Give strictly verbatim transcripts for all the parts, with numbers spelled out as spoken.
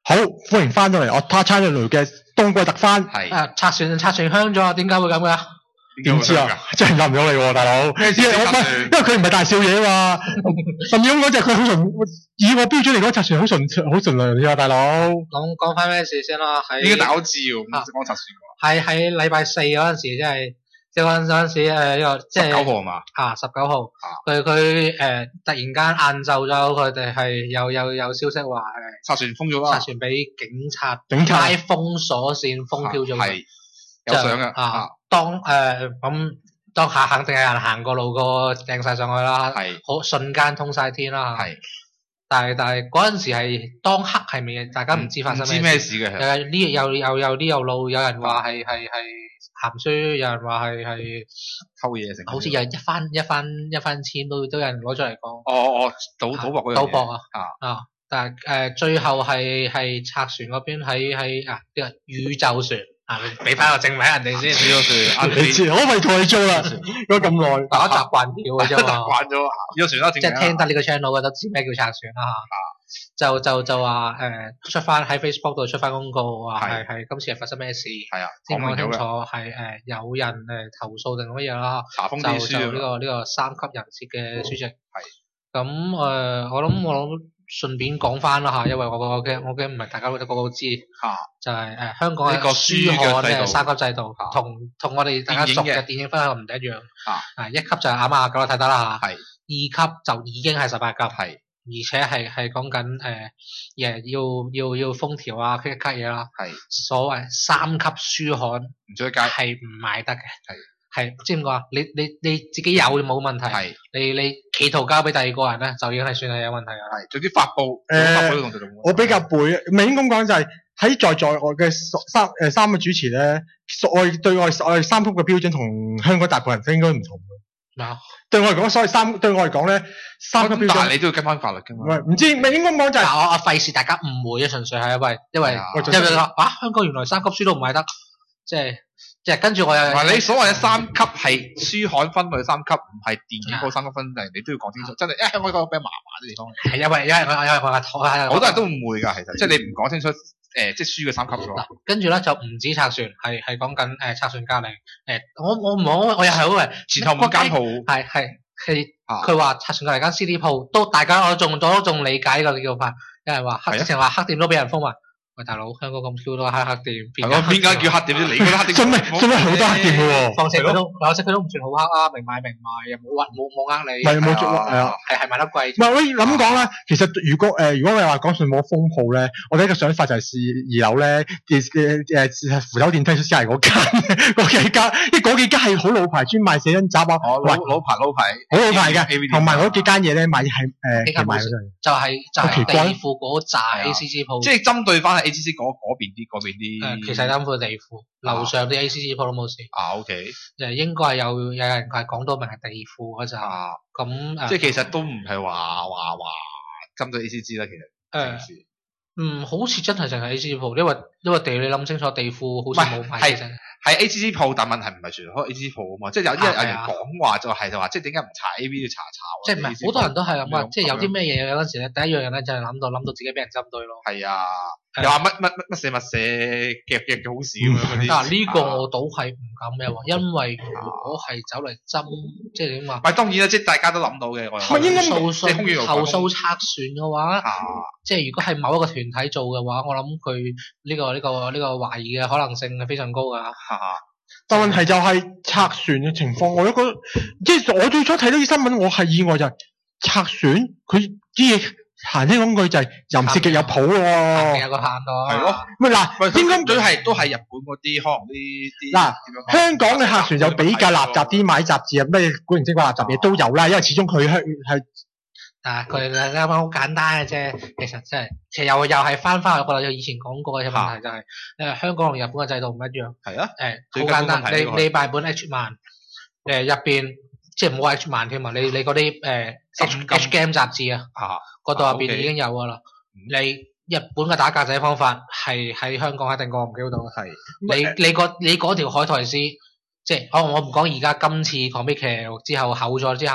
好，歡迎翻到嚟我 Part Time 雷嘅冬季特番。 係啊，拆船拆船香咗，點解會咁嘅？ 點知啊？真係諗唔到你喎，大佬。因為我因為佢唔係大少爺啊嘛。甚至嗰隻佢好純，以我標準嚟講，拆船好純好純良嘅大佬。 講講翻咩事先啦？喺應該大家都知喎，唔識講拆船喎。 係喺禮拜四嗰陣時，即係即係嗰陣嗰陣時誒呢個即係十九號係嘛？ 啊，十九號。佢佢誒突然間晏晝咗，佢哋係有有有消息話誒拆船封咗啦。 拆船俾警察警察拉封鎖線，封票咗。 係有相嘅啊。當誒咁當下肯定有人行過路過掟晒上去啦。 係。 好瞬間通晒天啦。 係。 但係但係嗰陣時係當刻係未，大家唔知發生咩事。 唔知咩事嘅。 有呢又又又啲又路，有人話係係係鹹書，有人話係係偷嘢成。 好似有一番一番一番錢都都有人攞出嚟講。 哦哦，賭賭博嗰樣嘢。 賭博啊！ 啊啊！但係誒、呃、最後係係拆船嗰邊喺喺啊呢個宇宙船啊，俾翻個正名人哋先。 宇宙船， 你知我咪同你做啦，咗咁耐， 大家習慣咗嘅啫嘛。 習慣咗宇宙船啦， 即係聽得呢個 channel 嘅都知咩叫拆船啦嚇。就就就話誒、呃、出翻喺 Facebook 度出翻公告話係係今次係發生咩事？係啊，先講清楚係誒、呃、有人誒、呃、投訴定乜嘢啦？ 查封啲書就就呢、這個呢、這個三級人設嘅書籍。 係。 咁誒、呃，我諗我諗順便講翻啦嚇，因為我我嘅我嘅唔係大家都個個都知嚇、啊，就係、是、誒、呃、香港嘅書刊嘅三級制度，同同我哋大家熟嘅電影分享唔一樣啊。啊，一級就係啱啱九都睇得啦嚇，係。二級就已經係十八級，係。而且係係講緊誒，誒、呃、要要要封條啊，嗰啲嘢啦。係。所謂三級書刊唔出街係唔賣得嘅。係。係，知唔知啊？你你你自己有就冇問題。係。你你企圖交俾第二個人咧，就已經係算係有問題啦。係。總之發布。誒、呃， 我比較背，唔係應該咁講就係喺在在外嘅三誒三個主持咧，我對我我哋三級嘅標準同香港大部分人應該唔同嘅。嗱。對我嚟講，所謂三對我嚟講咧，三級標準。但係你都要跟翻法律㗎嘛。唔係，唔知，咪應該講就係。 嗱，我我費事大家誤會啊，純粹係因為因為因為話啊，香港原來三級書都唔賣得，即係即係跟住我又。 唔係你所謂嘅三級係書刊分類三級，唔係電影嗰三級分類，你都要講清楚。真係，因為香港一個比較麻麻啲地方。 係因為因為我因為我我好多人都誤會㗎，其實即係你唔講清楚誒，即係書嘅三級咗。 跟住咧就唔止拆船，係係講緊誒拆船隔離誒，我我唔好，我又係好嘅前後五間鋪。 係係係，佢話拆船隔離間 C D 鋪都大家我仲都仲理解呢個叫法，有人話黑之前話黑店都俾人封埋。喂，大佬，香港咁 Q 多黑黑店， 係咯，邊間叫黑店啫？你覺得黑店？ 做咩做咩好多黑店嘅喎？ 況且佢都，況且佢都唔算好黑啊，明買明賣，又冇屈冇冇呃你。 唔係冇做係啊， 係係賣得貴。 唔係我咁講啦，其實如果誒如果你話講順冇封鋪咧，我第一個想法就係試二樓咧，誒誒誒扶手電梯出街嗰間嗰幾間，即嗰幾間係好老牌，專賣寫真集啊， 老老牌老牌， 好老牌嘅，同埋嗰幾間嘢咧賣係誒賣嗰陣， 就係就係地庫嗰扎 A C C 鋪， 即係針對翻。A C C 嗰嗰邊啲，嗰邊啲， 其實擔負地庫，樓上啲 A C C 鋪都冇事。 啊 OK， 誒應該係有有人係講到明係地庫嗰咋，咁誒， 即係其實都唔係話話話針對 A C C 啦，其實。 誒，嗯，好似真係淨係 A C C 鋪，因為因為地你諗清楚，地庫好似冇賣嘅。 係 A C C 鋪，但問題唔係全部開 A C C 鋪啊嘛，即係有啲人有人講話就係就話，即係點解唔查 A V 要查查？ 即係唔係好多人都係咁啊！即係有啲咩嘢有陣時咧，第一樣嘢咧就係諗到諗到自己俾人針對咯。係啊。又話乜乜乜乜寫乜寫夾夾嘅好事咁樣嗰啲。但係呢個我倒係唔敢咩喎，因為如果係走嚟針，即係點話？唔係當然啦，即係大家都諗到嘅。投訴投訴拆船嘅話，即係如果係某一個團體做嘅話，我諗佢呢個呢個呢個懷疑嘅可能性係非常高㗎。 但問題就係拆船嘅情況，我都覺得即係我最初睇到啲新聞，我係意外就係拆船佢啲嘢。行聽講句就係淫褻極有譜喎， 有個限度係咯。 喂嗱，應該都係都係日本嗰啲可能啲啲嗱，香港嘅客船就比較垃圾啲，買雜誌啊咩古靈精怪垃圾嘢都有啦，因為始終佢係係啊佢啱啱好簡單嘅啫，其實即係其實又又係翻翻去我哋以前講過嘅問題就係誒香港同日本嘅制度唔一樣。係啊，誒好簡單，你你買本 H 漫誒入邊即係唔好話 H 漫添啊，你你嗰啲誒 H H game 雜誌啊。嗰度入邊已經有噶啦，你日本嘅打格仔方法係喺香港一定過唔到嘅。係，你你個你嗰條海苔絲，即係我我唔講而家今次《狂悲劇》之後厚咗之後啦，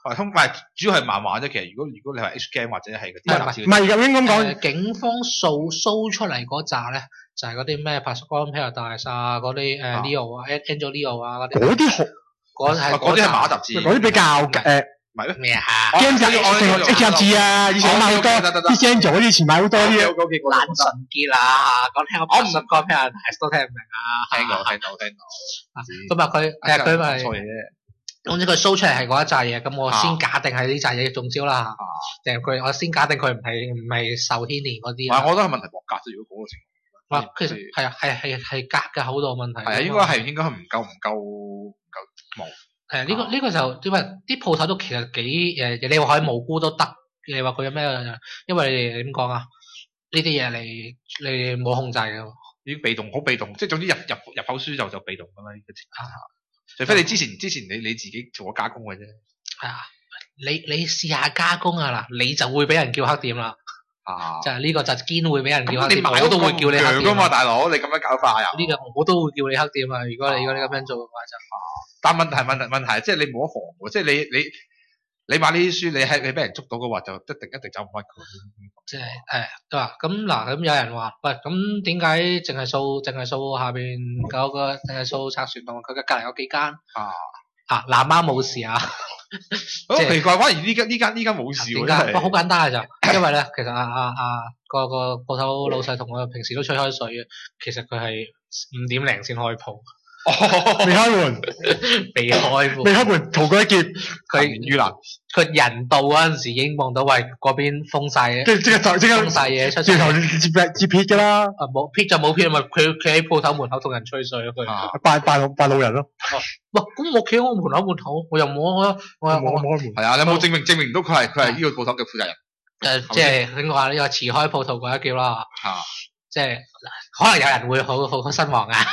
唔通唔係主要係漫畫啫。其實如果如果你話 H game 或者係嗰啲雜誌， 唔係咁應該咁講。 呃警方掃 show 出嚟嗰扎咧，就係嗰啲咩 Pascal Paradise 啊，嗰啲誒 Leo 啊 ，Angel Leo 啊嗰啲。 嗰啲好， 嗰係嗰啲係漫畫雜誌， 嗰啲比較誒。 唔係咩？ 咩啊 game 就 H 雜誌啊，以前買好多，啲 Angel 嗰啲以前買好多啲。 爛純潔啦，講聽我唔識講 Paradise 都聽唔明啊。 聽到聽到聽到。 咁啊佢誒佢咪。 錯嘢。 總之佢 show 出嚟係嗰一紮嘢，咁我先假定係呢紮嘢中招啦嚇，定係佢我先假定佢唔係唔係受牽連嗰啲。 唔係，我覺得係問題薄格啫。如果嗰個情況， 哇，其實係啊，係係係格嘅厚度問題。 係啊，應該係應該係唔夠唔夠唔夠冇。 誒呢個呢個就因為啲鋪頭都其實幾誒，你話可以無辜都得，你話佢有咩？因為你點講啊？呢啲嘢你你冇控制嘅， 已經被動，好被動，即係總之入入入口書就就被動㗎啦呢個情況。除非你之前之前你你自己做咗加工嘅啫。係啊，你你試下加工啊嗱，你就會俾人叫黑店啦。 啊， 就係呢個就堅會俾人叫黑店， 我都會叫你黑店㗎嘛，大佬，你咁樣搞法啊？ 呢個我都會叫你黑店啊！如果你如果你咁樣做嘅話就。 但問題問題問題，即係你冇得防喎，即係你你你買呢啲書，你係你俾人捉到嘅話，就一定一定走唔甩佢。 即係誒，對吧？咁嗱，咁有人話，喂，咁點解淨係掃淨係掃下邊嗰個，淨係掃拆船洞？佢嘅隔離有幾間啊？啊，南媽冇事啊！ 好奇怪，反而呢間呢間呢間冇事喎，真係。 好簡單嘅就，因為咧，其實啊啊啊個個鋪頭老細同我平時都吹開水嘅，其實佢係五點零先開鋪。 哦，未開門， 未開門， 未開門，逃過一劫。 佢於難， 佢人到嗰陣時已經望到，喂嗰邊封晒嘅， 即即刻就即刻封晒嘢出， 直頭接接撇㗎啦。 啊冇撇就冇撇，咪佢企喺鋪頭門口同人吹水咯，佢扮扮扮老人咯。 哇，咁我企喺我門口門口，我又冇我我冇冇開門。 係啊，你有冇證明證明唔到佢係佢係呢個鋪頭嘅負責人？ 誒，即係點講啊？呢個遲開鋪頭嗰一叫啦。啊。即係可能有人會好好好失望啊！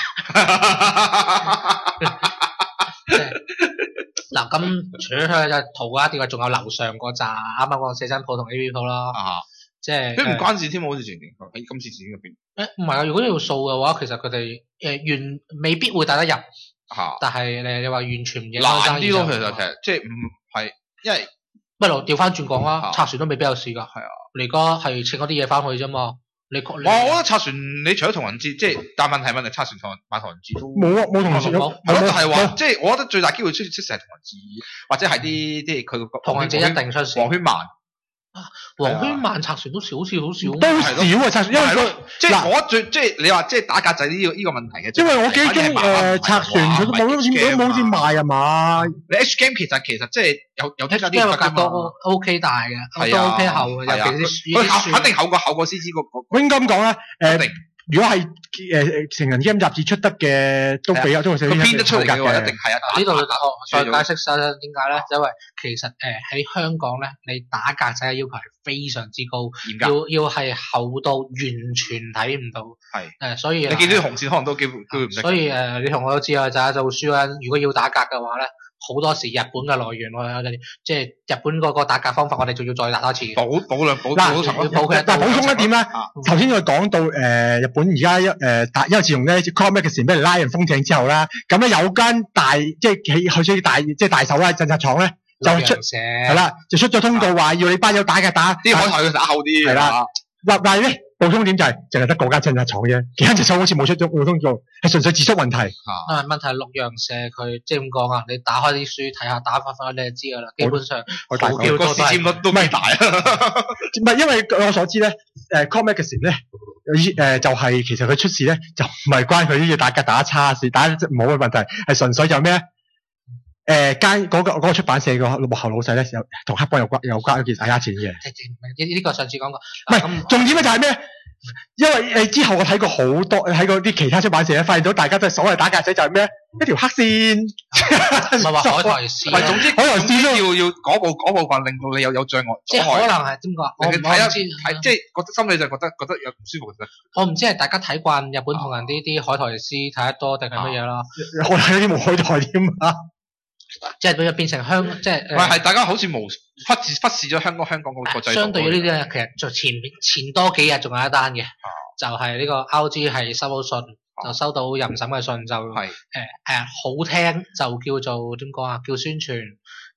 即係嗱，咁除咗佢就圖嗰一啲，仲有樓上嗰扎啱啱講四新鋪同 A V 鋪啦。啊，即係佢唔關事添，好似前年喺今次事件入邊。 誒唔係啊，如果要掃嘅話，其實佢哋誒完未必會帶得入。嚇！但係你你話完全唔影響生意難啲咯，其實其實即係唔係，因為不如調翻轉講啦，拆船都未必有事㗎。係啊，你而家係請嗰啲嘢翻去啫嘛。你我我覺得拆船，你除咗同人節，即係但問題問題，拆船同買同人節都冇啊，冇同人節冇。係咯，就係話，即係我覺得最大機會出出事係同人節，或者係啲即係佢個同人節一定出事。 黃圈慢啊，黃圈慢拆船都少少好少。 都少啊拆船，因為佢即係我最即係你話即係打格仔呢個呢個問題嘅。 因為我記中誒拆船佢都冇都冇冇錢賣啊嘛。 你 H game 其實其實即係有有啲啲格都 OK 大嘅，都 OK 厚嘅，尤其佢厚肯定厚過厚過 C C 個個。 我應該咁講啦，誒。如果係誒成人 game 雜誌出得嘅，都比較都係寫啲編得出嚟嘅話，一定係啊！ 呢度再解釋下點解咧？因為其實誒喺香港咧，你打格仔嘅要求係非常之高，要要係厚到完全睇唔到。係誒，所以你見到啲紅線可能都機會機會唔識。 所以誒，你同我都知啊，就係做書嗰陣，如果要打格嘅話咧。好多時日本嘅來源我哋即係日本嗰個打格方法，我哋仲要再打多次。 補補兩補嗱，嗱補充一點啦。頭先我講到誒日本而家一誒打，因為自從咧 Comic 嘅時俾人拉人封艇之後啦，咁咧有間大即係起去咗大即係大手啦，印刷廠咧就出係啦，就出咗通告話要你班友打嘅打， 啲海苔要打厚啲。係啦， 嗱但係咧。補充點就係淨係得嗰間印刷廠啫，其他印刷廠好似冇出咗冇通告，係純粹字數問題。 啊，問題係六樣社佢即係咁講啊，你打開啲書睇下打法法你就知㗎啦。基本上投票個市佔率都未大啊。 唔係因為據我所知咧，誒 Comic 嘅時咧，誒就係其實佢出事咧就唔係關佢啲嘢打格打差事，打冇嘅問題，係純粹就咩咧？誒間嗰個嗰個出版社個幕後老細咧，有同黑幫有關有關一件抵押錢嘅。 呢呢個上次講過。 唔係重點咧就係咩？因為誒之後我睇過好多喺嗰啲其他出版社咧，發現到大家都係所謂打格仔就係咩？一條黑線。 唔係話海苔絲。 唔係總之海苔絲都要要嗰部嗰部分令到你有有障礙。 即係可能係點講？我唔睇下知。 睇即係覺得心理就覺得覺得有唔舒服嘅。 我唔知係大家睇慣日本同人啲啲海苔絲睇得多定係乜嘢啦？ 我睇啲冇海苔添啊！ 即係變變成香，即係。 唔係係大家好似無忽視忽視咗香港香港嗰個制度。 相對於呢啲咧，其實就前前多幾日仲有一單嘅，就係呢個 R G 係收到信，就收到任審嘅信，就係誒誒好聽就叫做點講啊？叫宣傳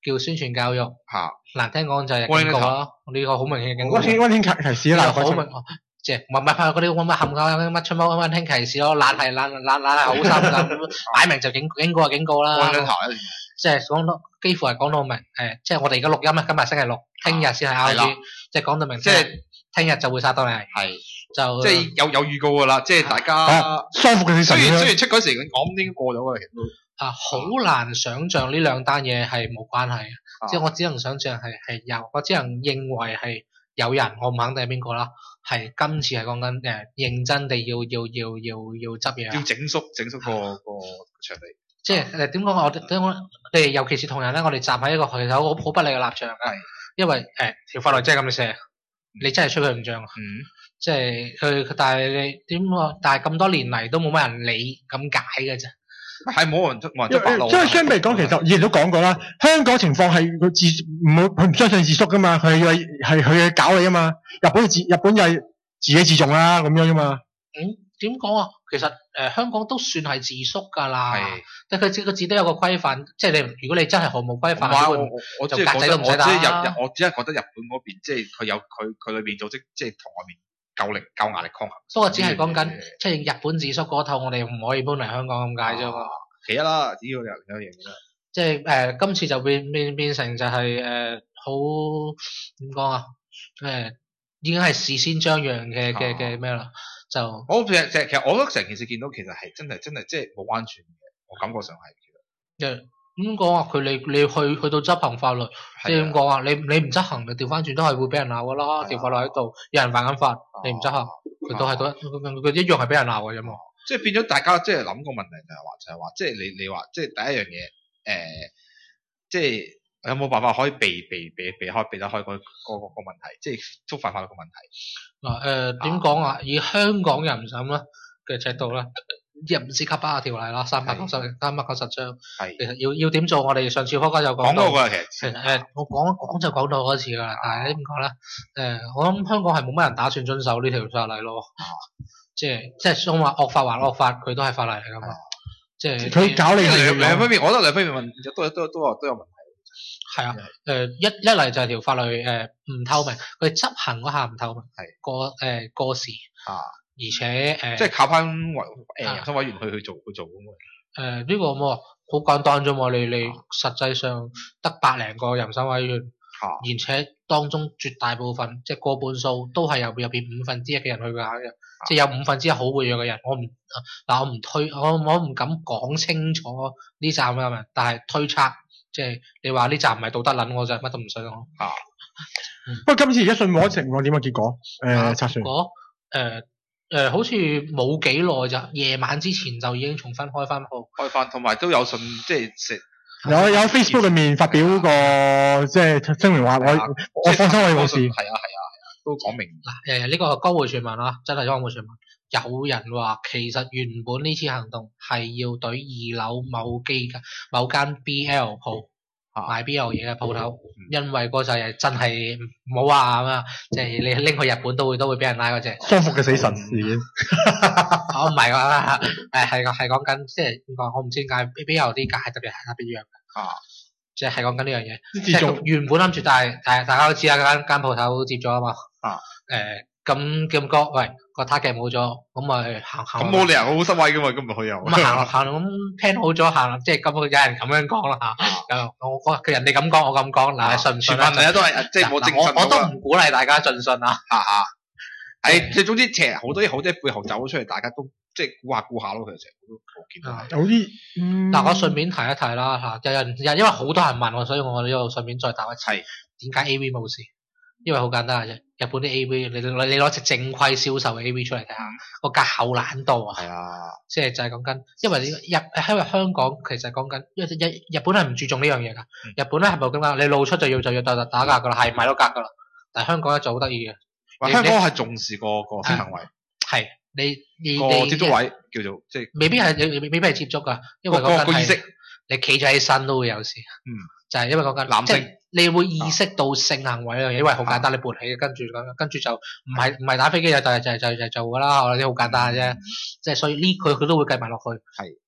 叫宣傳教育， 嚇難聽講就係警告咯。呢個好明顯嘅警告。 溫馨溫馨提示啦， 好明，即係唔係唔係嗰啲乜乜冚家乜出乜溫馨提示咯，懶係懶懶懶係好心咁，擺明就警警告就警告啦。即係講到幾乎係講到明，誒，即係我哋而家錄音咧，今日星期六，聽日先係 R G，即係講到明，即係聽日就會殺到你。係。就即係有有預告噶啦，即係大家雙服嘅事實。 雖然雖然出嗰時講應該過咗噶啦，其實都啊好難想像呢兩單嘢係冇關係嘅，即係我只能想像係係有，我只能認為係有人，我唔肯定係邊個啦，係今次係講緊誒認真地要要要要要執嘢， 要整肅整肅個個場地。 即係誒點講我點講誒，尤其是同人咧，我哋站喺一個其實好好不利嘅立場嘅，因為誒條法律真係咁寫，你真係吹佢唔脹。嗯。即係佢，但係你點講？但係咁多年嚟都冇乜人理咁解嘅啫。 係冇人冇人執法路。 即係相比嚟講，其實以前都講過啦，香港情況係佢自唔好，佢唔相信自肅噶嘛，佢係係佢嘅搞你啊嘛。日本自日本就係自己自重啦咁樣噶嘛。 嗯，點講啊？其實誒、呃、香港都算係自肅㗎啦。係。但係佢自個字都有個規範，即係你如果你真係毫無規範， 我我我就格仔都唔使打。我只係日日，我只係覺得日本嗰邊即係佢有佢佢裏邊組織，即係同外面。夠力夠壓力抗衡， 不過只係講緊即係日本自肅嗰套，我哋唔可以搬嚟香港咁解啫嘛。 其一啦，只要有有樣嘢啦。 即係誒、呃，今次就變變變成就係、是、誒、呃、好點講啊？誒、呃、已經係事先張揚嘅嘅嘅咩啦？就我其實其實我覺得成件事見到其實係真係真係即係冇安全嘅，我感覺上係其實。 點講啊？佢你你去去到執行法律，即係點講啊？你你唔執行，你調翻轉都係會俾人鬧噶啦。條法律喺度，有人犯緊法，你唔執行，佢都係都佢一樣係俾人鬧嘅啫嘛。 即係變咗大家即係諗個問題就係話就係話，即係你你話即係第一樣嘢誒，即係有冇辦法可以避避避避開避得開嗰個個個問題，即係觸犯法律個問題。 嗱誒點講啊？以香港人審啦嘅尺度啦。入唔知級巴嘅條例啦，三百九十三百九十章。係。其實要要點做，我哋上次開家就講到。講過㗎，其實。誒，我講講就講到嗰次㗎啦，但係點講咧？誒，我諗香港係冇乜人打算遵守呢條法例咯。即係即係想話惡法還惡法，佢都係法例嚟㗎嘛。即係。佢搞你兩兩方面，我覺得兩方面問都都都有都有問題。 係啊，誒一一嚟就係條法律誒唔透明，佢執行嗰下唔透明。係。過誒過時。啊。而且誒，呃、 即係靠翻委誒人生委員去去做去做咁嘅。誒呢、 呃呢個冇好簡單啫嘛，你你實際上得百零個人生委員，啊、而且當中絕大部分即係過半數都係由入邊五分之一嘅人去揀嘅，啊、即係有五分之一好活躍嘅人。我唔嗱我唔推我我唔敢講清楚呢站係咪，但係推測即係你話呢站唔係道德撚，我就乜都唔信咯。啊， 不過、嗯、今次而家信和情況點啊？結果誒測算。 果誒。誒、呃，好似冇幾耐咋，夜晚之前就已經重新開翻鋪， 開翻，同埋都有信，即係食有有 Facebook 裏面發表個、啊、即係聲明話我、啊、我放心我冇事， 係啊係啊係啊，都講明嗱誒呢個江湖傳聞啦，真係江湖傳聞，有人話其實原本呢次行動係要對二樓某機間某間 B L 鋪。賣 B L 嘢嘅鋪頭，因為嗰陣係真係唔好話啊，即係你拎去日本都會都會俾人拉嗰隻雙服嘅死神事件。 我唔係話誒係係講緊即係點講，我唔知點解 B L 啲價係特別係特別弱嘅。啊，即係係講緊呢樣嘢。即係原本諗住，但係但係大家都知啦，間間鋪頭接咗啊嘛。啊，誒。咁咁講，喂個 target 冇咗，咁咪行行。咁冇理由好失位噶嘛，咁咪去又。 咁行行咁 plan 好咗行，即係咁有人咁樣講啦嚇。咁我佢人哋咁講，我咁講，嗱信唔信啊？ 傳聞都係即係冇證實。 我我都唔鼓勵大家盡信啊。 嚇嚇。係即係總之，其實好多啲好多背後走咗出嚟，大家都即係估下估下咯。其實成日都我見到。 有啲。 嗱，我順便提一提啦嚇，有人因為好多人問我，所以我呢度順便再答一次。點解 A V 冇事？因為好簡單嘅啫，日本啲 A V 你你攞隻正規銷售嘅 A V 出嚟睇下，個價厚懶到啊！係啊，即係就係講緊，因為日因為香港其實講緊，因為日日本係唔注重呢樣嘢㗎。嗯、日本咧係冇咁啦，你露出就要就要打打價㗎啦，係買到價㗎啦。但係香港咧就好得意嘅， 香港係重視個個性行為，係你你個接觸位叫做即係未必係未必係接觸㗎，因為個個意識你企咗起身都會有事。嗯，就係因為講緊男性。你會意識到性行為呢樣嘢，因為好簡單，你勃起跟住咁，跟住就唔係唔係打飛機就就就就就做㗎啦，我哋啲好簡單嘅啫，即係所以呢佢佢都會計埋落去。係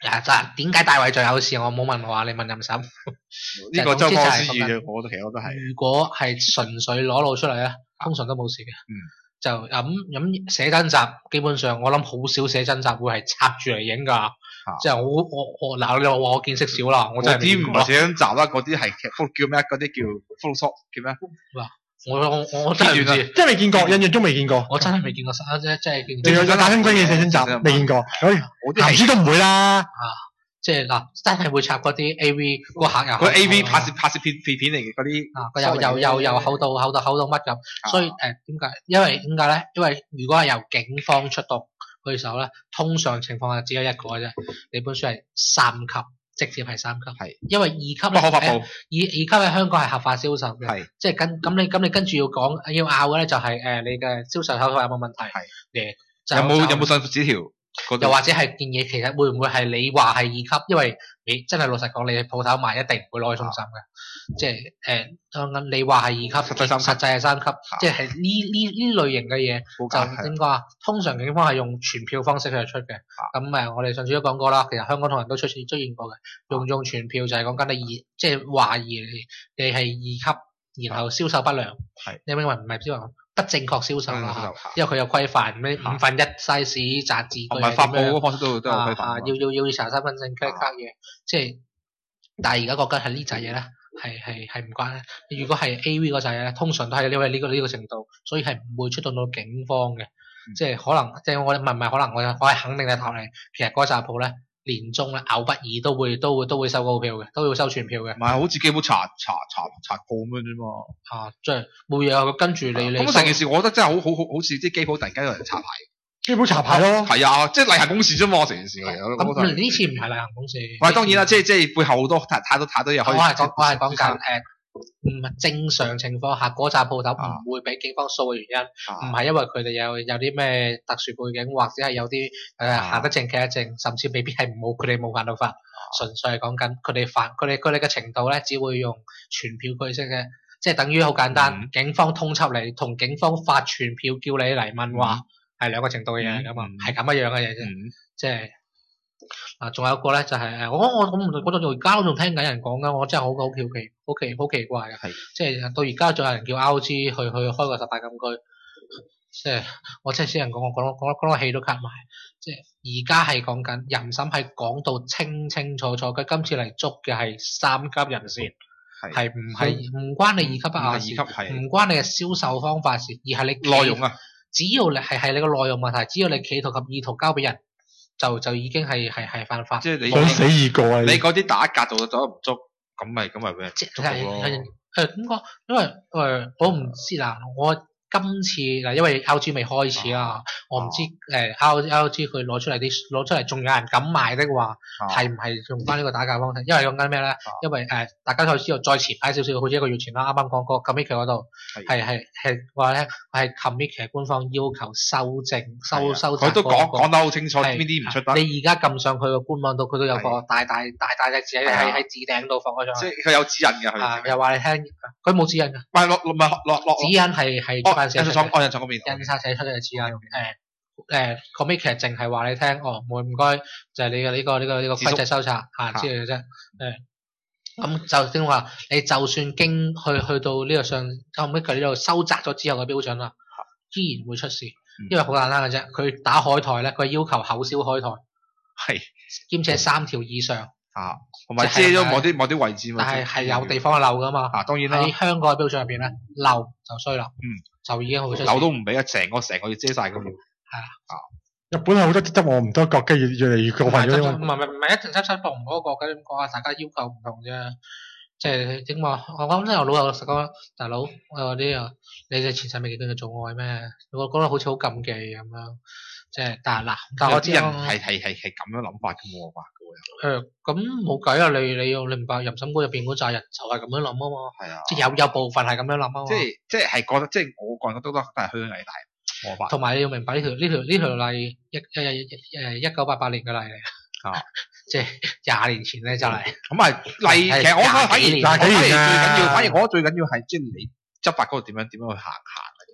啊，就係點解大衛最有事？我冇問我啊，你問任審。 呢個周波思義嘅，我覺得其實我都係。 如果係純粹裸露出嚟咧，通常都冇事嘅。 嗯。 就咁咁寫真集，基本上我諗好少寫真集會係插住嚟影㗎。即係我我我嗱，你話我見識少啦，我真係啲唔係寫真集啦，嗰啲係劇叫咩？嗰啲叫 Photoshop 叫咩？ 我我我真係唔知， 真係未見過，印象中未見過。 我真係未見過，真真真係見。 仲有咗打星軍嘅寫真集，未見過。我啲鹹書都唔會啦。啊， 即係嗱，真係會插嗰啲 A V 個客又。 嗰 A V 拍攝拍攝片片片嚟嘅嗰啲。 啊，又又又又厚到厚到厚到乜咁，所以誒點解？因為點解咧？因為如果係由警方出動去手咧，通常情況係只有一個嘅啫。你本書係三級。直接係三級，係因為二級不可發布，二二級喺香港係合法銷售嘅， 係即係跟咁你咁你跟住要講要拗嘅咧就係、是、誒、呃、你嘅銷售手續有冇問題，係誒有冇有冇信紙條， 又或者係件嘢其實會唔會係你話係二級，因為你真係老實講你鋪頭賣一定唔會攞去送審嘅，即係誒講緊你話係二級，實際三級，實際係三級，即係呢呢呢類型嘅嘢就點講啊？通常警方係用傳票方式去出嘅，咁誒我哋上次都講過啦，其實香港同人都出現出現過嘅，用用傳票就係講緊你二即係懷疑你你係二級，然後銷售不良，係你明唔明？唔係銷售不正確銷售啦，因為佢有規範咩五分一 size 雜誌， 同埋發布嗰方式都都有規範， 啊要要要查身份證 credit card 嘢，即係但係而家覺得係呢扎嘢咧。係係係唔關咧。如果係 A V 嗰陣咧，通常都係因為呢個呢個程度，所以係唔會出動到警方嘅。嗯、即係可能，即係我唔係唔係可能，我我係肯定嘅頭嚟。其實嗰紮鋪咧，年中咧偶不爾都會都會都會收告票嘅，都會收傳票嘅。 唔係好似基本查查查查告咁樣啫嘛。 啊，即係冇嘢啊！佢跟住你你。 咁成件事，我覺得真係好好好好似啲機鋪突然間有人查牌。 基本查牌咯， 係啊，即係例行公事啫嘛，成件事嚟。 咁呢次唔係例行公事。 唔係當然啦，即係即係背後好多太太多太多嘢可以。 我係講我係講緊誒，唔係正常情況下嗰紮鋪頭唔會俾警方掃嘅原因，唔係因為佢哋有有啲咩特殊背景，或者係有啲誒行得正企得正，甚至未必係冇佢哋冇犯到法，純粹係講緊佢哋犯佢哋佢哋嘅程度咧，只會用傳票句式嘅，即係等於好簡單，警方通緝你，同警方發傳票叫你嚟問話。係兩個程度嘅嘢嚟噶嘛，係咁一樣嘅嘢啫，即係嗱，仲有一個咧就係、是、誒，我我我唔我到而家都仲聽緊人講噶，我真係好好奇好奇好奇怪嘅，係即係到而家仲有人叫 R G 去去開個十大禁區，即係我真係先人講，我講講講到氣都咳埋，即係而家係講緊人審係講到清清楚楚，佢今次嚟捉嘅係三級人士，係唔係唔關你二級不雅事，唔關你嘅銷售方法事，而係你內容啊。 只要你係係你個內容問題，只要你企圖及意圖交俾人，就就已經係係係犯法。 即係你想死二個啊！ 你嗰啲打格做做得唔足，咁咪咁咪俾人捉到咯。誒點講？因為誒、呃、我唔知啦，我。今次嗱，因為 L G 未開始啦，啊、我唔知誒 L L G 佢攞出嚟啲攞出嚟，仲有人敢賣的話，係唔係用翻呢個打價方式？因為講緊咩咧？啊、因為誒、呃、大家可以知道，再前排少少，好似一個月前啦，啱啱講過 Comic 嗰度係係係話咧，係 Comic 官方要求修正收收窄。佢都講講得好清楚，邊啲唔出得。 你而家撳上去個官網度，佢都有個大大大大隻字喺喺喺置頂度放咗上去。 即係佢有指引嘅，佢、 啊、又話你聽，佢冇指引㗎。 唔係落唔係落落指引係係。印刷廠， 我印刷嗰邊， 印刷寫出嚟嘅指引，誒誒，comic 其實淨係話你聽，哦，唔唔該，就係、是、你嘅呢、這個呢、這個呢、這個規則收查嚇之類嘅啫，誒，咁就正話，你就算經去去到呢個上 comic 呢度收窄咗之後嘅標準啦，依然會出事，因為好簡單嘅啫，佢打海苔咧，佢要求厚燒海苔，係是，兼且三條以上。 啊，同埋遮咗某啲某啲位置嘛， 但係係有地方漏噶嘛。 啊，當然啦。喺香港嘅標準入邊咧，漏就衰啦。嗯，就已經好出事。 漏都唔俾啊，成個成個要遮晒咁樣。係啊。啊， 日本係好多執我唔多國雞越越嚟越過分咗。唔係唔係唔係一定執執博唔嗰個國雞點講啊？大家要求唔同啫。即係點話？我講真係老有實講，大佬我啲啊，你哋前世未見佢做愛咩？我覺得好似好禁忌咁樣。即係但係嗱，但係我知人係係係係咁樣諗法嘅喎，話嘅喎。 誒，咁冇計啊！你你要你明白，淫審官入邊嗰扎人就係咁樣諗啊嘛。係啊。即係有有部分係咁樣諗啊嘛。 即係即係係覺得，即係我個人都覺得都係虛偽大魔法。 同埋你要明白呢條呢條呢條例一誒誒一九八八年嘅例嚟。啊。即係廿年前咧就嚟。咁係例，其實我覺得反而反而最緊要，反而我覺得最緊要係即係你執法嗰度點樣點樣去行行。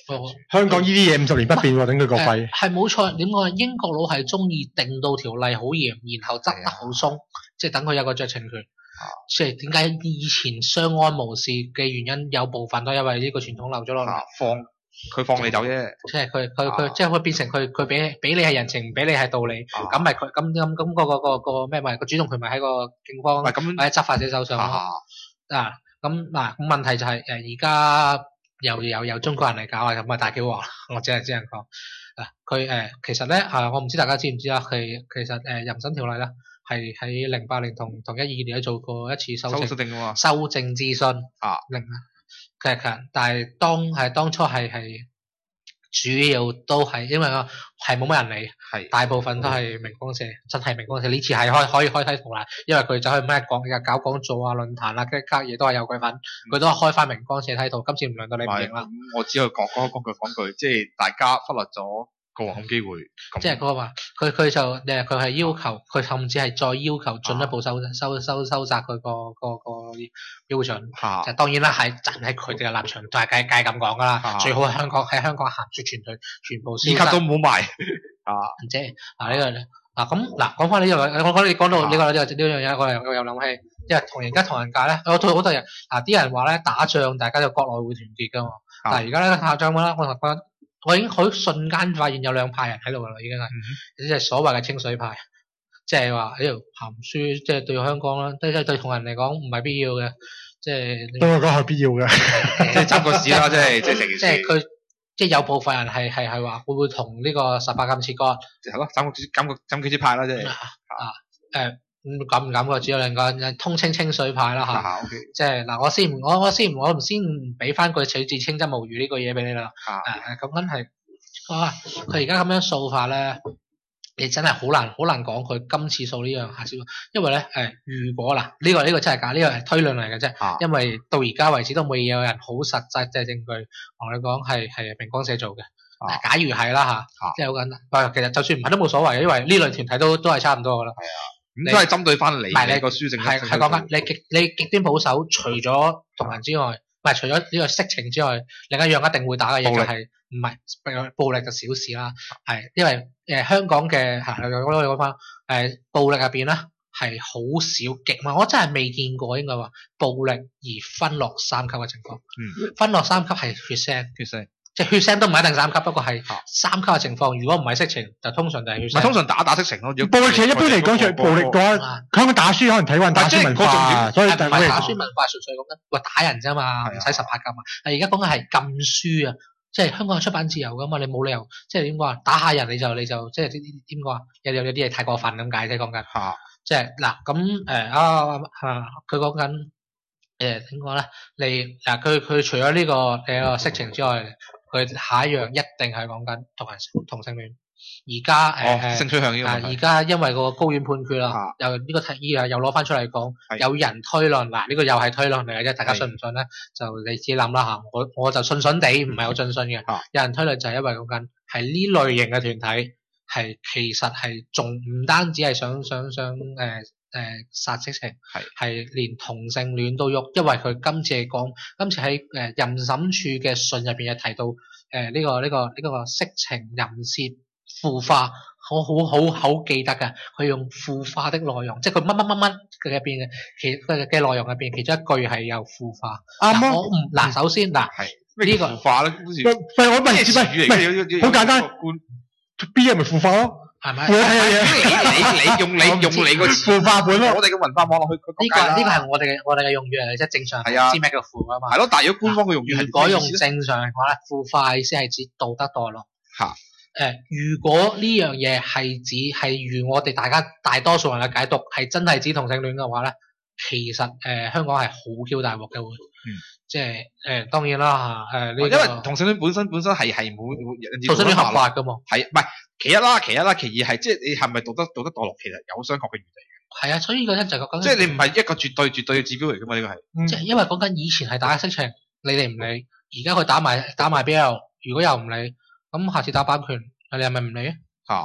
香港呢啲嘢五十年不變喎，等佢個肺。 係冇錯，點講？英國佬係中意定到條例好嚴，然後執得好鬆，即係等佢有個酌情權。即係點解以前相安無事嘅原因，有部分都因為呢個傳統留咗落嚟。 放佢放你走啫。 即係佢佢佢即係會變成佢佢俾俾你係人情，唔俾你係道理。咁咪佢咁咁咁個個個個咩咪個主動權咪喺個警方或者執法者手上咯。啊咁嗱咁問題就係誒而家又有有中國人嚟搞啊，咁啊大橋王，我只係只能講啊佢誒其實咧啊我唔知大家知唔知啦，佢其實誒淫審條例咧係喺零八年同同一二年都做過一次修正修正㗎嘛修正諮詢啊零啊其實其實但係當係當初係係主要都係因為個係冇乜人理，係大部分都係明光社，真係明光社呢次係開可以開睇圖啦，因為佢走去咩講又搞講座啊論壇啊，跟住嘢都係有佢份，佢、嗯、都係開翻明光社睇圖，今次唔輪到你唔認啦。 我只係講講講句講句，即係大家忽略咗個黃金機會。 即係嗰個話，佢佢就誒佢係要求，佢甚至係再要求進一步收、啊、收收收窄佢個個個標準。啊、就當然啦，係站喺佢哋嘅立場，都係梗係咁講噶啦。啊、最好喺香港喺香港行出全隊，全部消失。 依家都冇埋。啊， 即係啊呢、這個啊咁嗱，講翻呢樣，我覺得你講到呢、這個呢、這個呢樣嘢，我又我又諗起，因為同而家同人界咧，我對好多人啊啲人話咧打仗，大家就國內會團結噶嘛。啊、但係而家咧打仗咧，我覺得。我已經好瞬間發現有兩派人喺度噶啦，已經係，即係、嗯、所謂嘅清水派，即係話呢條鹹書，即係對香港啦，即係對同人嚟講唔係必要嘅，即係對我講係必要嘅， 即係執個屎啦，即係即係成件事。 即係佢，即係有部分人係係係話會唔會同呢個十八禁切割？ 係咯，斬個斬個斬幾支派啦，即係。 啊誒，咁唔敢個，只有兩個通稱清水派啦嚇。 啊 okay、 即係嗱，我先我我先我唔先唔俾翻句取自清則無魚呢個嘢俾你啦。啊誒，咁梗係。哇！佢而家咁樣掃法咧，你真係好難好難講佢今次掃呢樣下次，因為咧誒、呃，如果嗱呢、這個呢、這個真係假，呢、這個係推論嚟嘅啫。啊、因為到而家為止都未有人好實際嘅證據同你講係係明光社做嘅。啊、假如係啦吓，即係好簡單。其實就算唔係都冇所謂嘅，因為呢類團體都都係差唔多噶啦。係啊，咁都係針對翻你你個書證。係係講緊你極你極端保守，除咗同人之外。啊唔係，除咗呢個色情之外，另一樣一定會打嘅嘢就係唔係暴力就小事啦。係因為誒、呃、香港嘅嚇，我我講翻誒暴力入邊咧係好少極嘛，我真係未見過應該話暴力而分落三級嘅情況。嗯，分落三級係血腥，血腥。即係血腥都唔係一定三級，不過係三級嘅情況。如果唔係色情，就通常就係血腥。通常打打色情咯。暴力其實一般嚟講，就暴力嘅話，香港打輸可能睇運打輸文化，所以但係打輸文化純粹講緊喂打人啫嘛，唔使十八禁啊。但係而家講緊係禁書啊，即係香港係出版自由噶嘛，你冇理由即係點講啊？打下人你就你就即係點點講啊？有有有啲嘢太過分咁解啫，講緊。嚇！即係嗱咁誒啊啊！佢講緊誒點講咧？你嗱佢佢除咗呢個誒個色情之外。佢下一樣一定係講緊同人同性戀，而家誒性取向呢個問題，而家因為個高院判決啦，啊、又呢、這個提議啊，又攞翻出嚟講，是有人推論嗱，呢、這個又係推論嚟嘅啫，大家信唔信咧？是就你自己諗啦嚇，我我就信信地，唔係好盡信嘅。啊、有人推論就係因為講緊係呢類型嘅團體係其實係仲唔單止係想想想誒。呃誒，殺色情係係連同性戀都喐，因為佢今次係講，今次喺誒淫審處嘅信入邊有提到誒呢、呃這個呢、這個呢、這個色情淫褻腐化，我好好好記得噶，佢用腐化的內容，即係佢乜乜乜乜嘅入邊嘅其嘅嘅內容入邊，其中一句係有腐化。啱啊！我唔嗱，首先嗱係呢個腐化咧，好似喂我問字咩？好簡單，B 係咪腐化咯？係咪？我睇下嘢，你你你用你用你個腐化本咯，我哋嘅文化網絡去呢個呢個係我哋嘅我哋嘅用語嚟，即係正常係知咩叫腐啊嘛。係咯，但係如果官方嘅用語，如果用正常嘅話咧，腐化意思係指道德墮落。吓，誒，如果呢樣嘢係指係如我哋大家大多數人嘅解讀係真係指同性戀嘅話咧，其實誒香港係好 Q 大鑊嘅會。嗯。即係誒，當然啦吓，誒呢個因為同性戀本身本身係係冇同性戀合法噶嘛，係唔係？其一啦，其一啦，其二係即係你係咪道德道德墮落，其實有商榷嘅餘地嘅。係啊，所以呢個咧就講緊，即係你唔係一個絕對絕對嘅指標嚟噶嘛？呢個係，即係因為講緊以前係打色情，你哋唔理，而家佢打埋打埋 B L，如果又唔理，咁下次打版權，你係咪唔理啊？吓，